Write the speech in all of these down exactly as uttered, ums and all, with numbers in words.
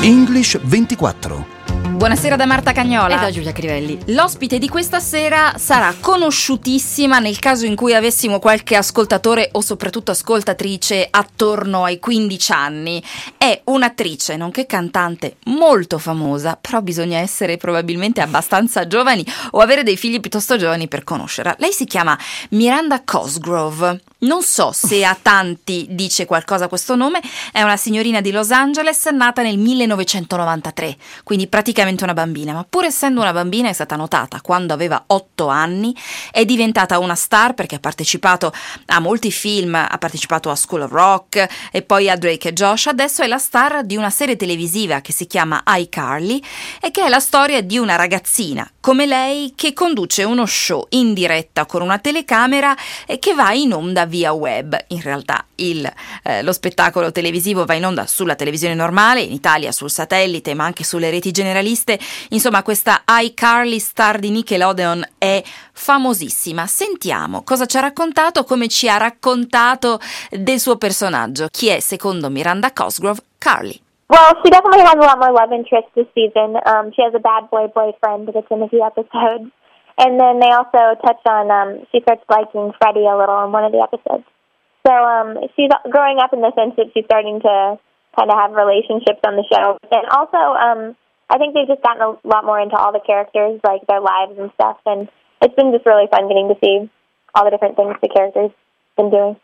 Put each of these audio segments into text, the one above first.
English ventiquattro. Buonasera da Marta Cagnola e da Giulia Crivelli. L'ospite di questa sera sarà conosciutissima nel caso in cui avessimo qualche ascoltatore o soprattutto ascoltatrice attorno ai quindici anni. È un'attrice, nonché cantante molto famosa, però bisogna essere probabilmente abbastanza giovani o avere dei figli piuttosto giovani per conoscerla. Lei si chiama Miranda Cosgrove. Non so se a tanti dice qualcosa questo nome. È una signorina di Los Angeles nata nel millenovecentonovantatré, quindi praticamente una bambina, ma pur essendo una bambina è stata notata quando aveva otto anni, è diventata una star perché ha partecipato a molti film, ha partecipato a School of Rock e poi a Drake e Josh. Adesso è la star di una serie televisiva che si chiama iCarly e che è la storia di una ragazzina come lei che conduce uno show in diretta con una telecamera e che va in onda via web. In realtà il, eh, lo spettacolo televisivo va in onda sulla televisione normale, in Italia sul satellite ma anche sulle reti generaliste. Insomma, questa iCarly star di Nickelodeon è famosissima. Sentiamo cosa ci ha raccontato, come ci ha raccontato del suo personaggio. Chi è secondo Miranda Cosgrove Carly? Well, she definitely has a lot more love interest this season. Um, she has a bad boy boyfriend that's in a few episodes. And then they also touch on, um, she starts liking Freddie a little in one of the episodes. So um, she's growing up in the sense that she's starting to kind of have relationships on the show. And also, um, I think they've just gotten a lot more into all the characters, like their lives and stuff. And it's been just really fun getting to see all the different things the characters have been doing.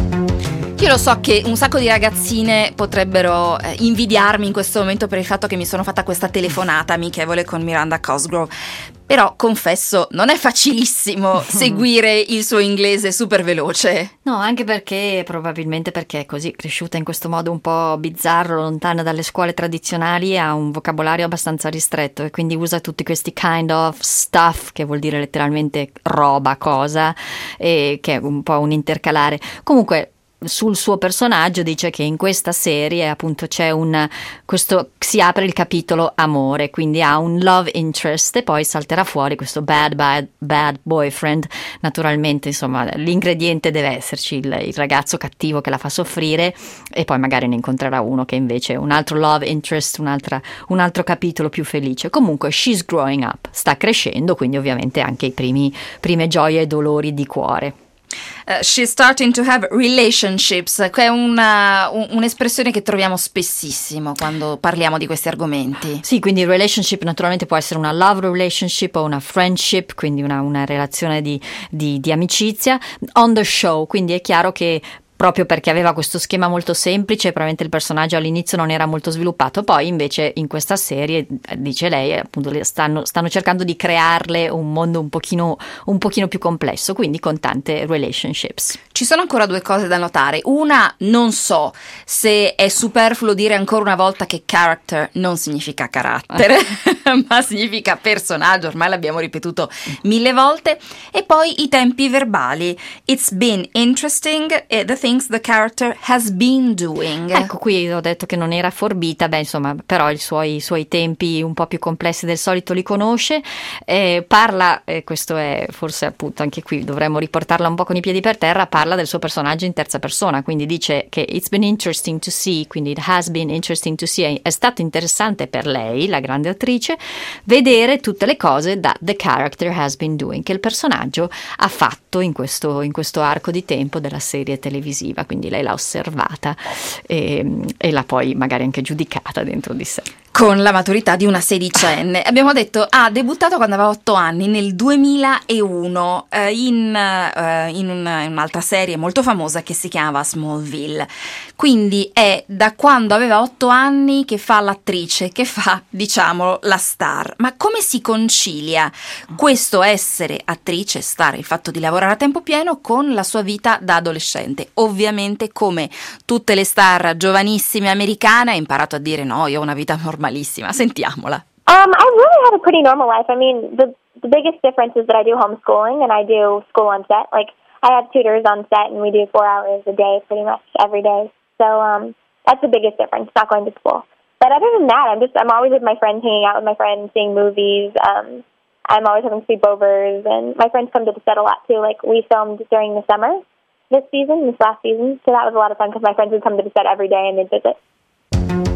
Io lo so che un sacco di ragazzine potrebbero eh, invidiarmi in questo momento per il fatto che mi sono fatta questa telefonata amichevole con Miranda Cosgrove, però confesso non è facilissimo seguire il suo inglese super veloce. No, anche perché probabilmente perché è così cresciuta in questo modo un po' bizzarro, lontana dalle scuole tradizionali, ha un vocabolario abbastanza ristretto e quindi usa tutti questi kind of stuff, che vuol dire letteralmente roba, cosa, e che è un po' un intercalare. Comunque sul suo personaggio dice che in questa serie appunto c'è un questo si apre il capitolo amore, quindi ha un love interest e poi salterà fuori questo bad bad bad boyfriend. Naturalmente, insomma, l'ingrediente deve esserci il, il ragazzo cattivo che la fa soffrire e poi magari ne incontrerà uno che invece è un altro love interest, un'altra, un altro capitolo più felice. Comunque she's growing up, sta crescendo, quindi ovviamente anche i primi prime gioie e dolori di cuore. Uh, she's starting to have relationships, che è una, un, un'espressione che troviamo spessissimo quando parliamo di questi argomenti. Sì, quindi relationship naturalmente può essere una love relationship o una friendship, quindi una, una relazione di, di, di amicizia. On the show, quindi è chiaro che proprio perché aveva questo schema molto semplice, probabilmente il personaggio all'inizio non era molto sviluppato, poi invece in questa serie, dice lei, appunto stanno, stanno cercando di crearle un mondo un pochino, un pochino più complesso, quindi con tante relationships. Ci sono ancora due cose da notare. Una, non so se è superfluo dire ancora una volta che character non significa carattere, ma significa personaggio, ormai l'abbiamo ripetuto mille volte. E poi i tempi verbali. It's been interesting e the things the character has been doing. Ecco, qui ho detto che non era forbita, beh insomma, però i suoi, i suoi tempi un po' più complessi del solito li conosce, eh, parla, e eh, questo è forse appunto anche qui dovremmo riportarla un po' con i piedi per terra, parla del suo personaggio in terza persona, quindi dice che it's been interesting to see, quindi it has been interesting to see, è stato interessante per lei, la grande attrice, vedere tutte le cose da the character has been doing, che il personaggio ha fatto in questo, in questo arco di tempo della serie televisiva. Quindi lei l'ha osservata e, e l'ha poi magari anche giudicata dentro di sé. Con la maturità di una sedicenne. Abbiamo detto, ha debuttato quando aveva otto anni, nel duemilauno, eh, in, eh, in, una, in un'altra serie molto famosa che si chiamava Smallville. Quindi è da quando aveva otto anni che fa l'attrice, che fa, diciamo, la star. Ma come si concilia questo essere attrice, star, il fatto di lavorare a tempo pieno con la sua vita da adolescente? Ovviamente, come tutte le star giovanissime americane, ha imparato a dire no, io ho una vita normalissima. Sentiamola. Um, I really had a pretty normal life. I mean, the the biggest difference is that I do homeschooling and I do school on set. Like, I have tutors on set and we do four hours a day pretty much every day. So um, that's the biggest difference, not going to school. But other than that, I'm just, I'm always with my friends, hanging out with my friends, seeing movies. Um, I'm always having sleepovers, and my friends come to the set a lot too. Like, we filmed during the summer this season, this last season, so that was a lot of fun because my friends would come to the set every day and they'd visit.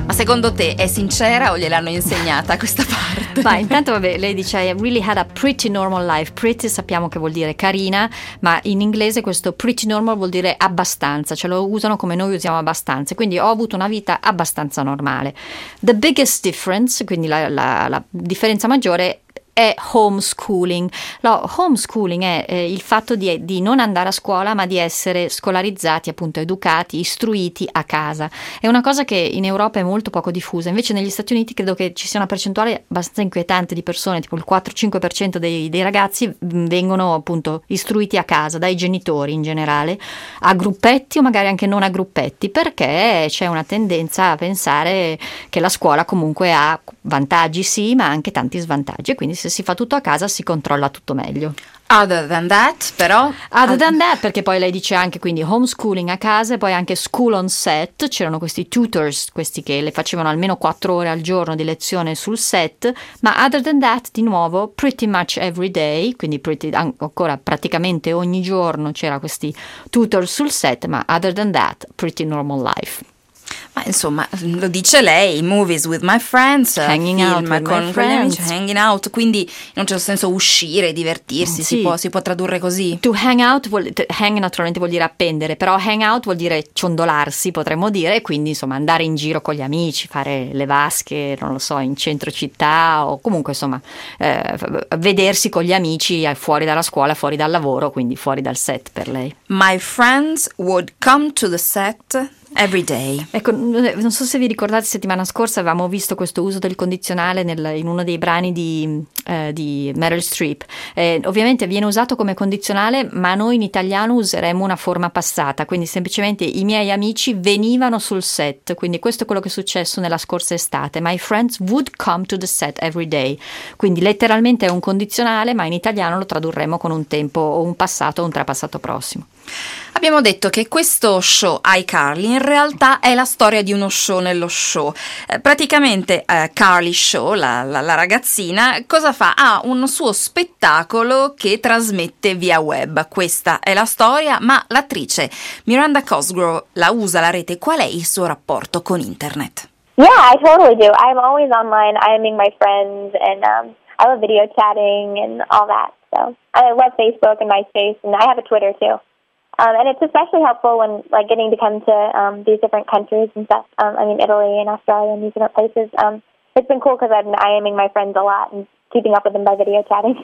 Ma secondo te è sincera o gliel'hanno insegnata questa parte? Ma intanto vabbè, lei dice I really had a pretty normal life. Pretty sappiamo che vuol dire carina, ma in inglese questo pretty normal vuol dire abbastanza, cioè lo usano come noi usiamo abbastanza, quindi ho avuto una vita abbastanza normale. The biggest difference, quindi la, la, la differenza maggiore, è homeschooling. No, homeschooling è eh, il fatto di, di non andare a scuola, ma di essere scolarizzati, appunto educati, istruiti a casa. È una cosa che in Europa è molto poco diffusa, invece negli Stati Uniti credo che ci sia una percentuale abbastanza inquietante di persone, tipo il quattro cinque per cento dei, dei ragazzi vengono appunto istruiti a casa dai genitori in generale, a gruppetti o magari anche non a gruppetti, perché c'è una tendenza a pensare che la scuola comunque ha vantaggi sì, ma anche tanti svantaggi, e quindi se si fa tutto a casa si controlla tutto meglio. Other than that, però Other than that, perché poi lei dice anche quindi homeschooling a casa e poi anche school on set, c'erano questi tutors, questi che le facevano almeno quattro ore al giorno di lezione sul set, ma other than that di nuovo pretty much every day, quindi pretty, ancora praticamente ogni giorno c'era questi tutors sul set, ma other than that pretty normal life. Ma insomma, lo dice lei, movies with my friends, hanging film out with con, my con gli amici, friends. hanging out, quindi in un certo senso uscire, divertirsi, Sì. si può, si può tradurre così. To hang out, vuol, hang naturalmente vuol dire appendere, però hang out vuol dire ciondolarsi, potremmo dire, e quindi insomma andare in giro con gli amici, fare le vasche, non lo so, in centro città o comunque insomma eh, vedersi con gli amici fuori dalla scuola, fuori dal lavoro, quindi fuori dal set per lei. My friends would come to the set every day. Ecco, non so se vi ricordate, settimana scorsa avevamo visto questo uso del condizionale nel, in uno dei brani di, eh, di Meryl Streep. Eh, ovviamente viene usato come condizionale, ma noi in italiano useremmo una forma passata, quindi semplicemente i miei amici venivano sul set, quindi questo è quello che è successo nella scorsa estate. My friends would come to the set every day, quindi letteralmente è un condizionale, ma in italiano lo tradurremmo con un tempo o un passato o un trapassato prossimo. Abbiamo detto che questo show iCarly in realtà è la storia di uno show nello show. Eh, praticamente eh, Carly Show, la, la, la ragazzina, cosa fa? Ha un suo spettacolo che trasmette via web. Questa è la storia, ma l'attrice Miranda Cosgrove la usa la rete. Qual è il suo rapporto con internet? Yeah, I totally do. I'm always online. IMing my friends, and um, I love video chatting and all that. So I love Facebook and MySpace, and I have a Twitter too. Um, and it's especially helpful when, like, getting to come to um, these different countries and stuff. Um, I mean, Italy and Australia and these different places. Um, it's been cool because I've been IMing my friends a lot and keeping up with them by video chatting.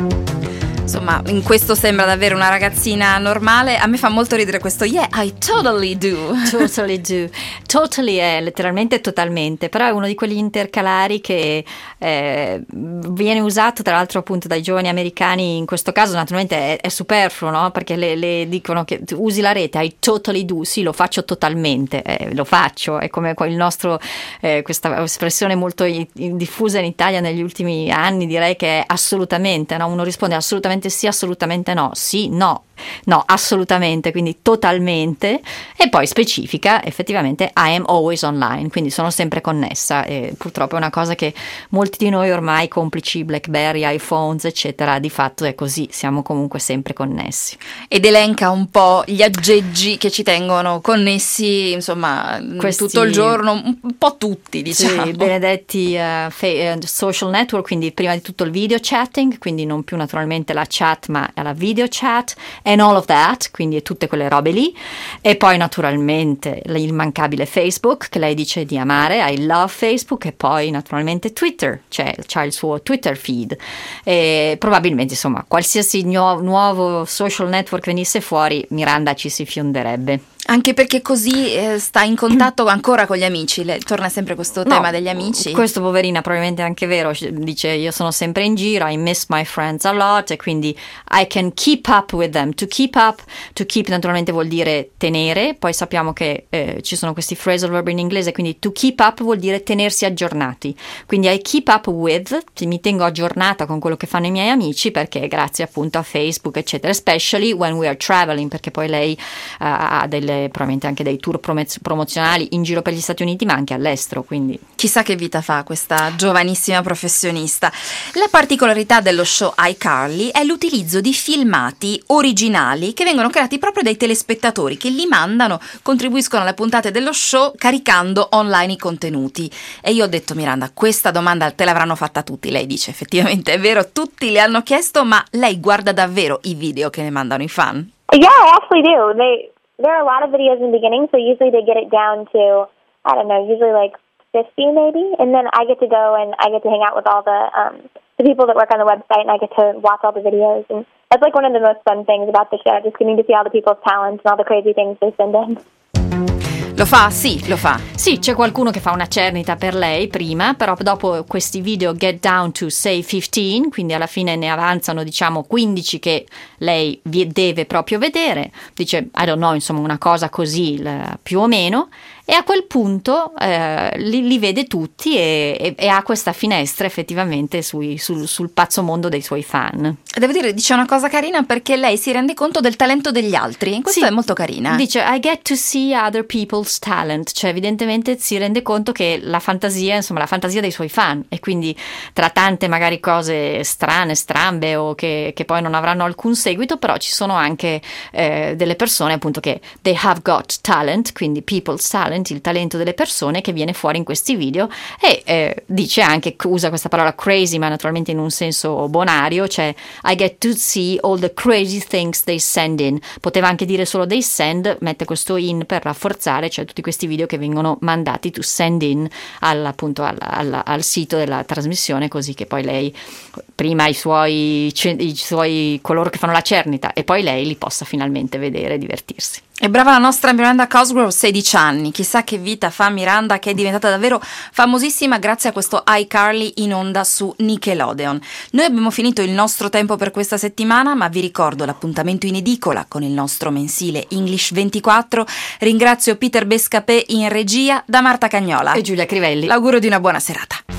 Insomma, in questo sembra davvero una ragazzina normale. A me fa molto ridere questo yeah, I totally do. Totally do. Totally è letteralmente totalmente, però è uno di quegli intercalari che eh, viene usato tra l'altro appunto dai giovani americani. In questo caso naturalmente è, è superfluo, no? Perché le, le dicono che tu usi la rete, I totally do, sì, lo faccio totalmente, eh, lo faccio, è come il nostro, eh, questa espressione molto i, diffusa in Italia negli ultimi anni, direi che è assolutamente, no? Uno risponde assolutamente sì, assolutamente no, sì, no, no, assolutamente, quindi totalmente, e poi specifica effettivamente I am always online, quindi sono sempre connessa, e purtroppo è una cosa che molti di noi ormai, complici BlackBerry, iPhones eccetera, di fatto è così, siamo comunque sempre connessi. Ed elenca un po' gli aggeggi che ci tengono connessi, insomma, Questi, tutto il giorno, un po' tutti, diciamo. Sì, benedetti uh, fe- uh, social network, quindi prima di tutto il video chatting, quindi non più naturalmente la chat ma la video chat, and all of that, quindi tutte quelle robe lì, e poi naturalmente l'immancabile Facebook che lei dice di amare, I love Facebook, e poi naturalmente Twitter, cioè c'ha il suo Twitter feed, e probabilmente insomma qualsiasi nu- nuovo social network venisse fuori Miranda ci si fionderebbe. Anche perché così eh, sta in contatto ancora con gli amici. Le, torna sempre questo no, tema degli amici. Questo poverina probabilmente è anche vero, dice io sono sempre in giro, I miss my friends a lot, e quindi I can keep up with them. To keep up, to keep naturalmente vuol dire tenere, poi sappiamo che eh, ci sono questi phrasal verb in inglese, quindi to keep up vuol dire tenersi aggiornati, quindi I keep up with, mi tengo aggiornata con quello che fanno i miei amici, perché grazie appunto a Facebook eccetera, especially when we are traveling, perché poi lei uh, ha del de- probabilmente anche dei tour prom- promozionali in giro per gli Stati Uniti, ma anche all'estero, quindi chissà che vita fa questa giovanissima professionista. La particolarità dello show iCarly è l'utilizzo di filmati originali che vengono creati proprio dai telespettatori, che li mandano, contribuiscono alle puntate dello show caricando online i contenuti. E io ho detto: Miranda, questa domanda te l'avranno fatta tutti. Lei dice: effettivamente è vero, tutti le hanno chiesto, ma lei guarda davvero i video che ne mandano i fan? Yeah, I actually do. They there are a lot of videos in the beginning, so usually they get it down to, I don't know, usually like fifty maybe, and then I get to go and I get to hang out with all the um the people that work on the website, and I get to watch all the videos, and that's like one of the most fun things about the show, just getting to see all the people's talents and all the crazy things they send in. Lo fa? Sì, lo fa. sì, c'è qualcuno che fa una cernita per lei prima, però dopo questi video get down to say fifteen, quindi alla fine ne avanzano diciamo quindici che lei vi- deve proprio vedere, dice I don't know, insomma una cosa così l- più o meno, e a quel punto eh, li, li vede tutti e, e, e ha questa finestra effettivamente sui, sul, sul pazzo mondo dei suoi fan. Devo dire, dice una cosa carina perché lei si rende conto del talento degli altri. Questo Sì. è molto carina. Dice I get to see other people's talent, cioè evidentemente si rende conto che la fantasia, insomma la fantasia dei suoi fan, e quindi tra tante magari cose strane, strambe o che, che poi non avranno alcun seguito, però ci sono anche eh, delle persone appunto che they have got talent, quindi people's talent, il talento delle persone che viene fuori in questi video, e eh, dice anche, usa questa parola crazy ma naturalmente in un senso bonario, cioè I get to see all the crazy things they send in. Poteva anche dire solo they send, mette questo in per rafforzare, cioè tutti questi video che vengono mandati to send in al, appunto al, al, al sito della trasmissione, così che poi lei prima i suoi, i suoi coloro che fanno la cernita e poi lei li possa finalmente vedere e divertirsi. E brava la nostra Miranda Cosgrove, sedici anni. Chissà che vita fa Miranda, che è diventata davvero famosissima grazie a questo iCarly in onda su Nickelodeon. Noi abbiamo finito il nostro tempo per questa settimana, ma vi ricordo l'appuntamento in edicola con il nostro mensile English ventiquattro. Ringrazio Peter Bescapè in regia, da Marta Cagnola E Giulia Crivelli. l'augurio di una buona serata.